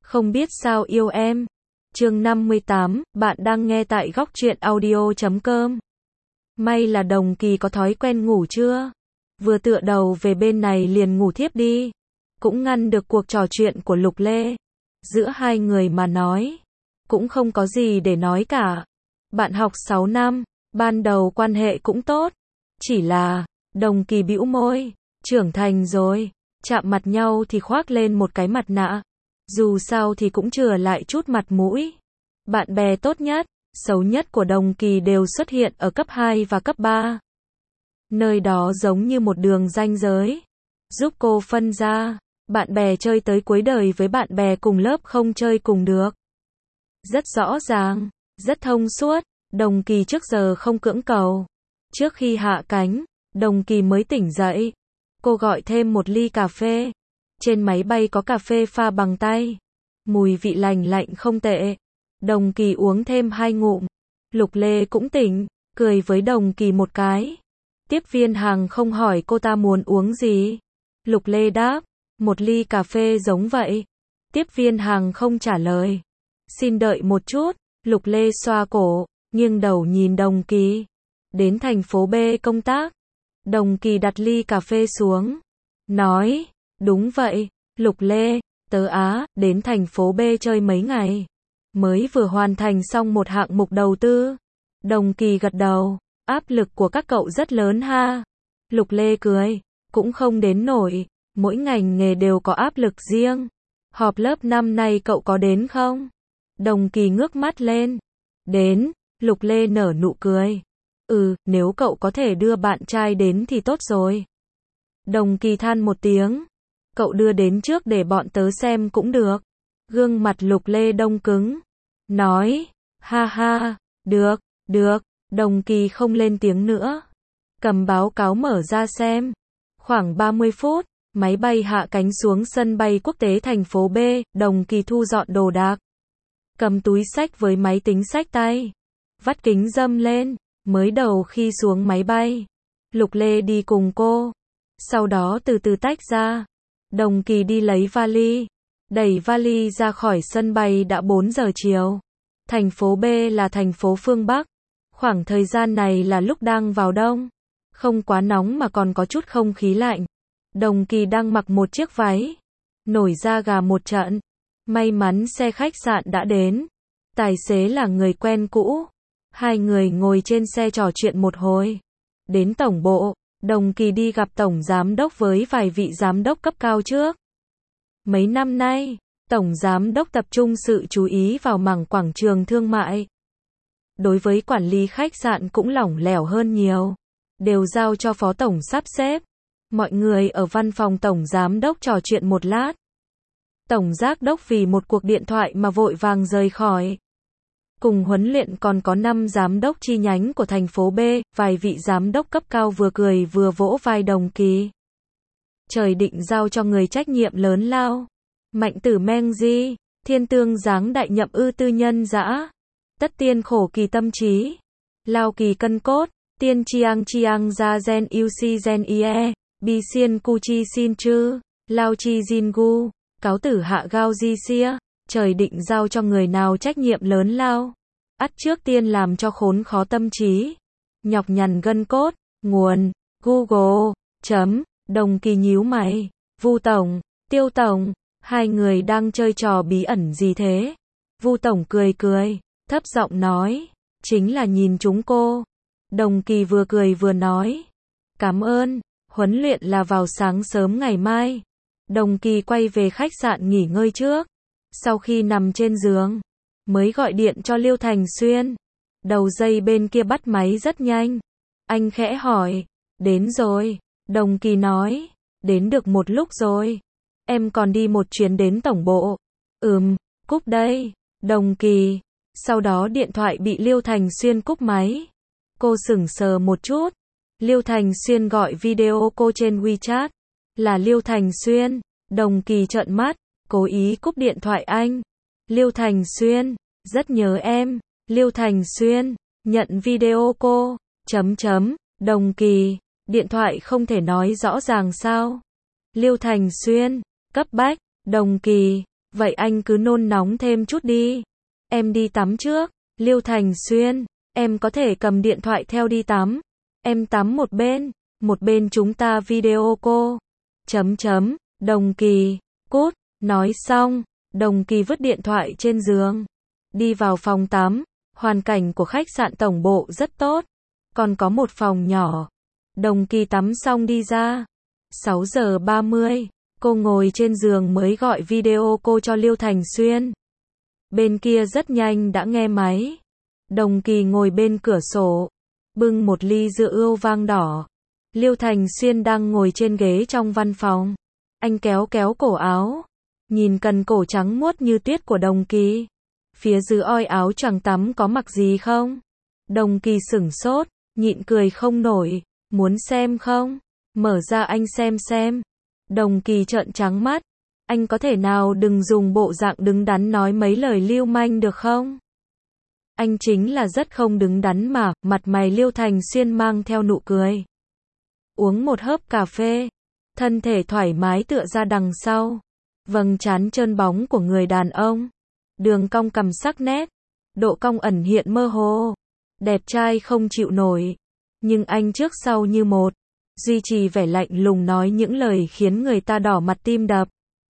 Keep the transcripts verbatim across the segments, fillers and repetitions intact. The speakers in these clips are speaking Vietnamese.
Không biết sao yêu em. Chương năm mươi tám, bạn đang nghe tại góc truyện audio chấm com. May là Đồng Kỳ có thói quen ngủ trưa. Vừa tựa đầu về bên này liền ngủ thiếp đi. Cũng ngăn được cuộc trò chuyện của Lục Lê. Giữa hai người mà nói, cũng không có gì để nói cả. Bạn học sáu năm, ban đầu quan hệ cũng tốt. Chỉ là, Đồng Kỳ bĩu môi, trưởng thành rồi, chạm mặt nhau thì khoác lên một cái mặt nạ. Dù sao thì cũng chừa lại chút mặt mũi. Bạn bè tốt nhất, xấu nhất của Đồng Kỳ đều xuất hiện ở cấp hai và cấp ba. Nơi đó giống như một đường ranh giới, giúp cô phân ra, bạn bè chơi tới cuối đời với bạn bè cùng lớp không chơi cùng được. Rất rõ ràng, rất thông suốt, Đồng Kỳ trước giờ không cưỡng cầu. Trước khi hạ cánh, Đồng Kỳ mới tỉnh dậy. Cô gọi thêm một ly cà phê. Trên máy bay có cà phê pha bằng tay. Mùi vị lành lạnh không tệ. Đồng Kỳ uống thêm hai ngụm. Lục Lê cũng tỉnh, cười với Đồng Kỳ một cái. Tiếp viên hàng không hỏi cô ta muốn uống gì. Lục Lê đáp, một ly cà phê giống vậy. Tiếp viên hàng không trả lời. Xin đợi một chút. Lục Lê xoa cổ, nghiêng đầu nhìn Đồng Kỳ. Đến thành phố B công tác. Đồng Kỳ đặt ly cà phê xuống. Nói, đúng vậy, Lục Lê, tớ Á, đến thành phố B chơi mấy ngày. Mới vừa hoàn thành xong một hạng mục đầu tư. Đồng Kỳ gật đầu, áp lực của các cậu rất lớn ha. Lục Lê cười, cũng không đến nổi, mỗi ngành nghề đều có áp lực riêng. Họp lớp năm nay cậu có đến không? Đồng Kỳ ngước mắt lên. Đến, Lục Lê nở nụ cười. Ừ, nếu cậu có thể đưa bạn trai đến thì tốt rồi. Đồng Kỳ than một tiếng. Cậu đưa đến trước để bọn tớ xem cũng được. Gương mặt Lục Lê đông cứng. Nói, ha ha, được, được. Đồng Kỳ không lên tiếng nữa. Cầm báo cáo mở ra xem. Khoảng ba mươi phút, máy bay hạ cánh xuống sân bay quốc tế thành phố B. Đồng Kỳ thu dọn đồ đạc. Cầm túi xách với máy tính xách tay. Vắt kính râm lên. Mới đầu khi xuống máy bay, Lục Lê đi cùng cô. Sau đó từ từ tách ra. Đồng Kỳ đi lấy vali. Đẩy vali ra khỏi sân bay đã bốn giờ chiều. Thành phố B là thành phố phương Bắc. Khoảng thời gian này là lúc đang vào đông. Không quá nóng mà còn có chút không khí lạnh. Đồng Kỳ đang mặc một chiếc váy. Nổi da gà một trận. May mắn xe khách sạn đã đến. Tài xế là người quen cũ. Hai người ngồi trên xe trò chuyện một hồi. Đến tổng bộ, Đồng Kỳ đi gặp tổng giám đốc với vài vị giám đốc cấp cao trước. Mấy năm nay, tổng giám đốc tập trung sự chú ý vào mảng quảng trường thương mại. Đối với quản lý khách sạn cũng lỏng lẻo hơn nhiều. Đều giao cho phó tổng sắp xếp. Mọi người ở văn phòng tổng giám đốc trò chuyện một lát. Tổng giám đốc vì một cuộc điện thoại mà vội vàng rời khỏi. Cùng huấn luyện còn có năm giám đốc chi nhánh của thành phố B, vài vị giám đốc cấp cao vừa cười vừa vỗ vai Đồng Kỳ. Trời định giao cho người trách nhiệm lớn lao. Mạnh tử Meng Di, thiên tương giáng đại nhậm ư tư nhân dã. Tất tiên khổ kỳ tâm trí. Lao kỳ cân cốt, tiên chiang chiang ra gen u si gen ie, bi xiên cu chi xin chư, lao chi jin gu, cáo tử hạ gao di xia. Trời định giao cho người nào trách nhiệm lớn lao. Ắt trước tiên làm cho khốn khó tâm trí. Nhọc nhằn gân cốt. Nguồn, Google. Chấm, Đồng Kỳ nhíu mày. Vu tổng, Tiêu tổng, hai người đang chơi trò bí ẩn gì thế? Vu tổng cười cười, thấp giọng nói, chính là nhìn chúng cô. Đồng Kỳ vừa cười vừa nói, cảm ơn, huấn luyện là vào sáng sớm ngày mai. Đồng Kỳ quay về khách sạn nghỉ ngơi trước. Sau khi nằm trên giường, mới gọi điện cho Liêu Thành Xuyên. Đầu dây bên kia bắt máy rất nhanh. Anh khẽ hỏi, đến rồi. Đồng Kỳ nói, đến được một lúc rồi. Em còn đi một chuyến đến tổng bộ. Ừm, cúp đây. Đồng Kỳ. Sau đó điện thoại bị Liêu Thành Xuyên cúp máy. Cô sững sờ một chút. Liêu Thành Xuyên gọi video cô trên WeChat. Là Liêu Thành Xuyên. Đồng Kỳ trợn mắt. Cố ý cúp điện thoại anh. Liêu Thành Xuyên, rất nhớ em. Liêu Thành Xuyên, nhận video cô. Chấm chấm, Đồng Kỳ, điện thoại không thể nói rõ ràng sao? Liêu Thành Xuyên, cấp bách, Đồng Kỳ, Vậy anh cứ nôn nóng thêm chút đi. Em đi tắm trước. Liêu Thành Xuyên, em có thể cầm điện thoại theo đi tắm. Em tắm một bên, một bên chúng ta video cô. Chấm chấm, Đồng Kỳ, cút, nói xong, Đồng Kỳ vứt điện thoại trên giường. Đi vào phòng tắm, hoàn cảnh của khách sạn tổng bộ rất tốt. Còn có một phòng nhỏ. Đồng Kỳ tắm xong đi ra. sáu giờ ba mươi, cô ngồi trên giường mới gọi video cô cho Liêu Thành Xuyên. Bên kia rất nhanh đã nghe máy. Đồng Kỳ ngồi bên cửa sổ, bưng một ly rượu vang đỏ. Liêu Thành Xuyên đang ngồi trên ghế trong văn phòng. Anh kéo kéo cổ áo, nhìn cần cổ trắng muốt như tuyết của Đồng Kỳ. Phía dưới oi áo choàng tắm có mặc gì không? Đồng Kỳ sửng sốt, nhịn cười không nổi. Muốn xem không? Mở ra anh xem xem. Đồng Kỳ trợn trắng mắt. Anh có thể nào đừng dùng bộ dạng đứng đắn nói mấy lời lưu manh được không? Anh chính là rất không đứng đắn mà, mặt mày Liêu Thành Xuyên mang theo nụ cười. Uống một hớp cà phê, thân thể thoải mái tựa ra đằng sau. Vầng trán trơn bóng của người đàn ông. Đường cong cằm sắc nét, độ cong ẩn hiện mơ hồ. Đẹp trai không chịu nổi. Nhưng anh trước sau như một, duy trì vẻ lạnh lùng nói những lời khiến người ta đỏ mặt tim đập.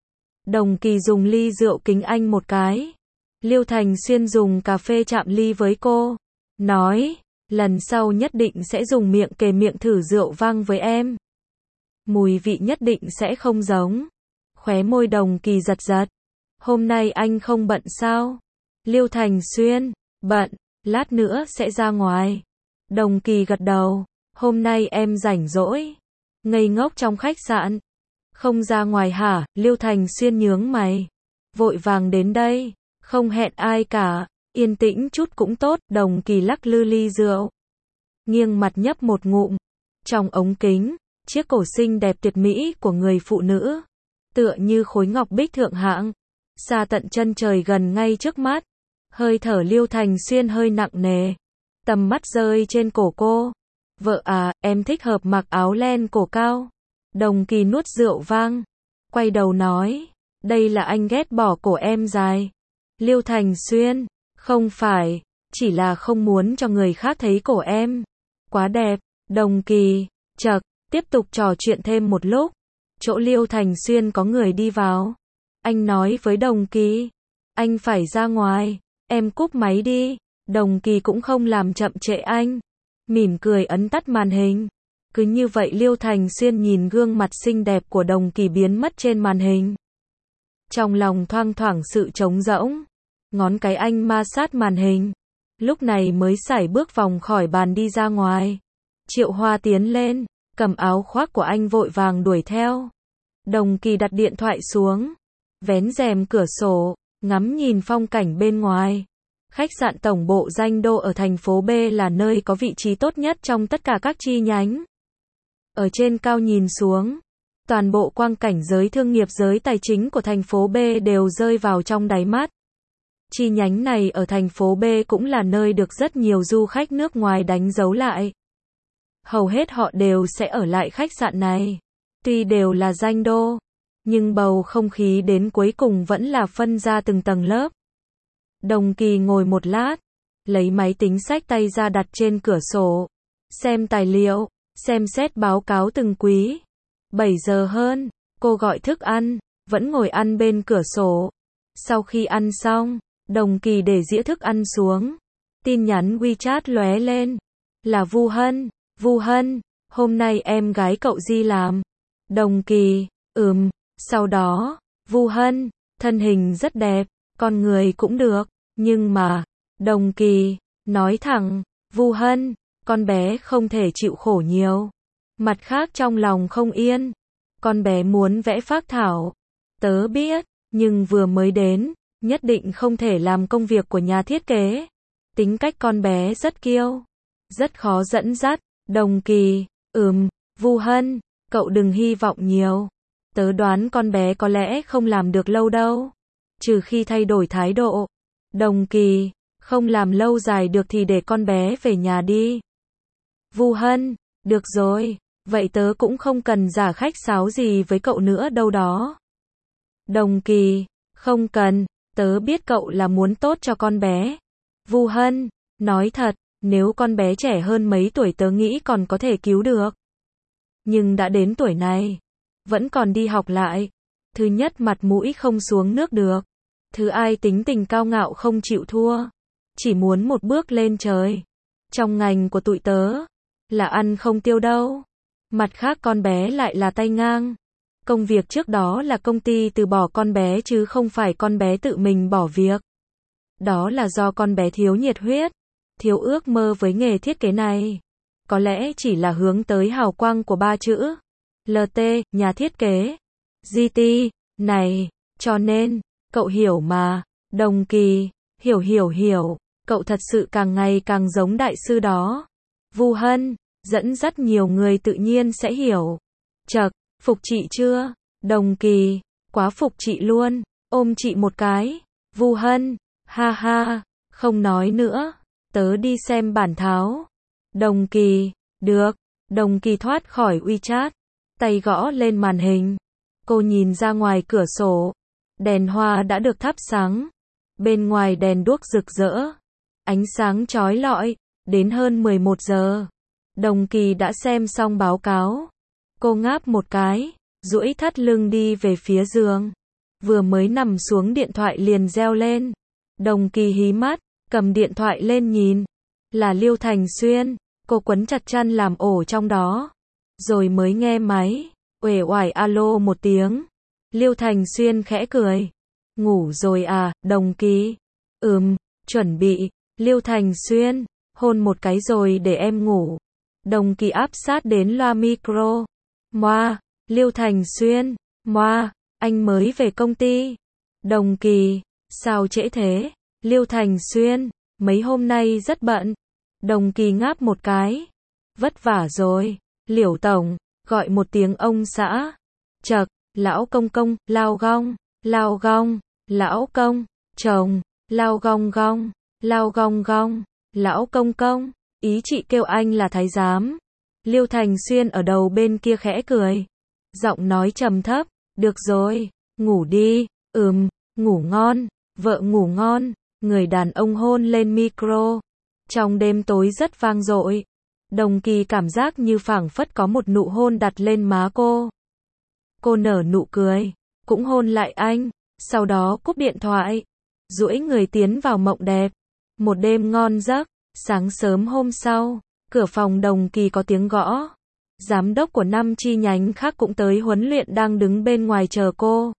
Đồng Kỳ dùng ly rượu kính anh một cái. Liêu Thành Xuyên dùng cà phê chạm ly với cô. Nói, lần sau nhất định sẽ dùng miệng kề miệng thử rượu vang với em. Mùi vị nhất định sẽ không giống. Khóe môi Đồng Kỳ giật giật. Hôm nay anh không bận sao? Liêu Thành Xuyên, bận, lát nữa sẽ ra ngoài. Đồng Kỳ gật đầu, hôm nay em rảnh rỗi. Ngây ngốc trong khách sạn. Không ra ngoài hả? Liêu Thành Xuyên nhướng mày. Vội vàng đến đây, không hẹn ai cả, yên tĩnh chút cũng tốt. Đồng Kỳ lắc lư ly rượu, nghiêng mặt nhấp một ngụm. Trong ống kính, chiếc cổ xinh đẹp tuyệt mỹ của người phụ nữ, tựa như khối ngọc bích thượng hạng, xa tận chân trời gần ngay trước mắt. Hơi thở Liêu Thành Xuyên hơi nặng nề, tầm mắt rơi trên cổ cô. Vợ à, em thích hợp mặc áo len cổ cao. Đồng Kỳ nuốt rượu vang, quay đầu nói, đây là anh ghét bỏ cổ em dài. Liêu Thành Xuyên, không phải, chỉ là không muốn cho người khác thấy cổ em quá đẹp. Đồng Kỳ, chậc, tiếp tục trò chuyện thêm một lúc. Chỗ Liêu Thành Xuyên có người đi vào. Anh nói với Đồng Kỳ, anh phải ra ngoài, em cúp máy đi. Đồng Kỳ cũng không làm chậm trễ anh, mỉm cười ấn tắt màn hình. Cứ như vậy Liêu Thành Xuyên nhìn gương mặt xinh đẹp của Đồng Kỳ biến mất trên màn hình. Trong lòng thoang thoảng sự trống rỗng. Ngón cái anh ma sát màn hình. Lúc này mới sải bước vòng khỏi bàn đi ra ngoài. Triệu Hoa tiến lên, cầm áo khoác của anh vội vàng đuổi theo. Đồng Kỳ đặt điện thoại xuống, vén rèm cửa sổ, ngắm nhìn phong cảnh bên ngoài. Khách sạn tổng bộ Danh Đô ở thành phố B là nơi có vị trí tốt nhất trong tất cả các chi nhánh. Ở trên cao nhìn xuống, toàn bộ quang cảnh giới thương nghiệp giới tài chính của thành phố B đều rơi vào trong đáy mắt. Chi nhánh này ở thành phố B cũng là nơi được rất nhiều du khách nước ngoài đánh dấu lại. Hầu hết họ đều sẽ ở lại khách sạn này. Tuy đều là Danh Đô, nhưng bầu không khí đến cuối cùng vẫn là phân ra từng tầng lớp. Đồng Kỳ ngồi một lát, lấy máy tính xách tay ra đặt trên cửa sổ, xem tài liệu, xem xét báo cáo từng quý. bảy giờ hơn, cô gọi thức ăn, vẫn ngồi ăn bên cửa sổ. Sau khi ăn xong, Đồng Kỳ để dĩa thức ăn xuống. Tin nhắn WeChat lóe lên. Là Vu Hân. Vu Hân, hôm nay em gái cậu đi làm. Đồng Kỳ, ừm. Sau đó, Vu Hân, thân hình rất đẹp, con người cũng được, nhưng mà, Đồng Kỳ, nói thẳng, Vu Hân, con bé không thể chịu khổ nhiều. Mặt khác trong lòng không yên, con bé muốn vẽ phác thảo. Tớ biết, nhưng vừa mới đến, nhất định không thể làm công việc của nhà thiết kế. Tính cách con bé rất kiêu, rất khó dẫn dắt. Đồng Kỳ, ừm, Vu Hân, cậu đừng hy vọng nhiều. Tớ đoán con bé có lẽ không làm được lâu đâu, trừ khi thay đổi thái độ. Đồng Kỳ, không làm lâu dài được thì để con bé về nhà đi. Vu Hân, được rồi, vậy tớ cũng không cần giả khách sáo gì với cậu nữa đâu đó. Đồng Kỳ, Không cần, tớ biết cậu là muốn tốt cho con bé. Vu Hân, nói thật, nếu con bé trẻ hơn mấy tuổi tớ nghĩ còn có thể cứu được. Nhưng đã đến tuổi này, vẫn còn đi học lại. Thứ nhất mặt mũi không xuống nước được. Thứ ai tính tình cao ngạo không chịu thua. Chỉ muốn một bước lên trời. Trong ngành của tụi tớ, là ăn không tiêu đâu. Mặt khác con bé lại là tay ngang. Công việc trước đó là công ty từ bỏ con bé chứ không phải con bé tự mình bỏ việc. Đó là do con bé thiếu nhiệt huyết, thiếu ước mơ với nghề thiết kế này. Có lẽ chỉ là hướng tới hào quang của ba chữ lờ tê, nhà thiết kế, giê tê, này, cho nên, cậu hiểu mà, Đồng Kỳ, hiểu hiểu hiểu, cậu thật sự càng ngày càng giống đại sư đó. Vu Hân, dẫn dắt nhiều người tự nhiên sẽ hiểu. Chậc, phục chị chưa? Đồng Kỳ, quá phục chị luôn, ôm chị một cái. Vu Hân, ha ha, không nói nữa, tớ đi xem bản thảo. Đồng Kỳ, được. Đồng Kỳ thoát khỏi WeChat, tay gõ lên màn hình. Cô nhìn ra ngoài cửa sổ, đèn hoa đã được thắp sáng. Bên ngoài đèn đuốc rực rỡ, ánh sáng chói lọi, đến hơn mười một giờ. Đồng Kỳ đã xem xong báo cáo. Cô ngáp một cái, duỗi thắt lưng đi về phía giường. Vừa mới nằm xuống điện thoại liền reo lên. Đồng Kỳ hí mắt, cầm điện thoại lên nhìn. Là Liêu Thành Xuyên. Cô quấn chặt chăn làm ổ trong đó. Rồi mới nghe máy, uể oải alo một tiếng. Liêu Thành Xuyên khẽ cười. Ngủ rồi à, Đồng Kỳ? Ừm, chuẩn bị. Liêu Thành Xuyên, hôn một cái rồi để em ngủ. Đồng Kỳ áp sát đến loa micro. Moa, Liêu Thành Xuyên, moa, anh mới về công ty. Đồng Kỳ, sao trễ thế? Liêu Thành Xuyên, mấy hôm nay rất bận. Đồng Kỳ ngáp một cái. Vất vả rồi. Liễu tổng, gọi một tiếng ông xã. Chậc, lão công công, lao gong, lao gong, lão công, chồng, lao gong gong, lao gong gong, lão công công, ý chị kêu anh là thái giám. Liêu Thành Xuyên ở đầu bên kia khẽ cười. Giọng nói trầm thấp, được rồi, ngủ đi, ừm, ngủ ngon, vợ ngủ ngon, người đàn ông hôn lên micro. Trong đêm tối rất vang dội. Đồng Kỳ cảm giác như phảng phất có một nụ hôn đặt lên má cô. Cô nở nụ cười, cũng hôn lại anh, sau đó cúp điện thoại, duỗi người tiến vào mộng đẹp. Một đêm ngon giấc, sáng sớm hôm sau, cửa phòng Đồng Kỳ có tiếng gõ. Giám đốc của năm chi nhánh khác cũng tới huấn luyện đang đứng bên ngoài chờ cô.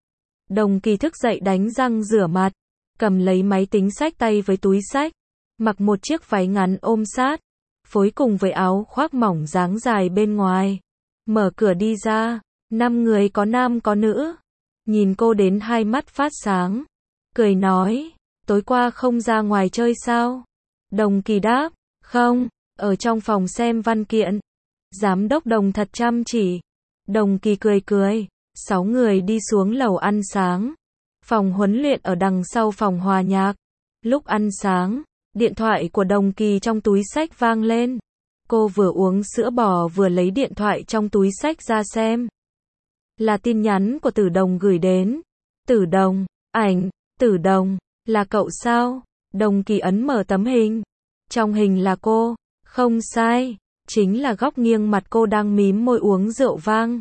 Đồng Kỳ thức dậy đánh răng rửa mặt, cầm lấy máy tính xách tay với túi xách, mặc một chiếc váy ngắn ôm sát, phối cùng với áo khoác mỏng dáng dài bên ngoài. Mở cửa đi ra, năm người có nam có nữ. Nhìn cô đến hai mắt phát sáng, cười nói, tối qua không ra ngoài chơi sao? Đồng Kỳ đáp, không, ở trong phòng xem văn kiện. Giám đốc Đồng thật chăm chỉ. Đồng Kỳ cười cười, sáu người đi xuống lầu ăn sáng. Phòng huấn luyện ở đằng sau phòng hòa nhạc. Lúc ăn sáng, điện thoại của Đồng Kỳ trong túi xách vang lên. Cô vừa uống sữa bò vừa lấy điện thoại trong túi xách ra xem. Là tin nhắn của Tử Đồng gửi đến. Tử Đồng, ảnh, Tử Đồng, là cậu sao? Đồng Kỳ ấn mở tấm hình. Trong hình là cô, không sai, chính là góc nghiêng mặt cô đang mím môi uống rượu vang.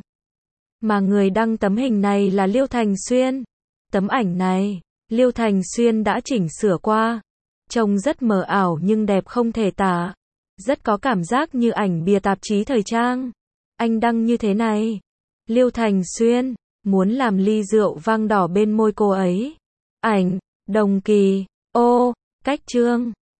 Mà người đăng tấm hình này là Liêu Thành Xuyên. Tấm ảnh này, Liêu Thành Xuyên đã chỉnh sửa qua. Trông rất mờ ảo nhưng đẹp không thể tả. Rất có cảm giác như ảnh bìa tạp chí thời trang. Anh đăng như thế này. Liêu Thành Xuyên, muốn làm ly rượu vang đỏ bên môi cô ấy. Ảnh, Đồng Kỳ, ô, cách chương.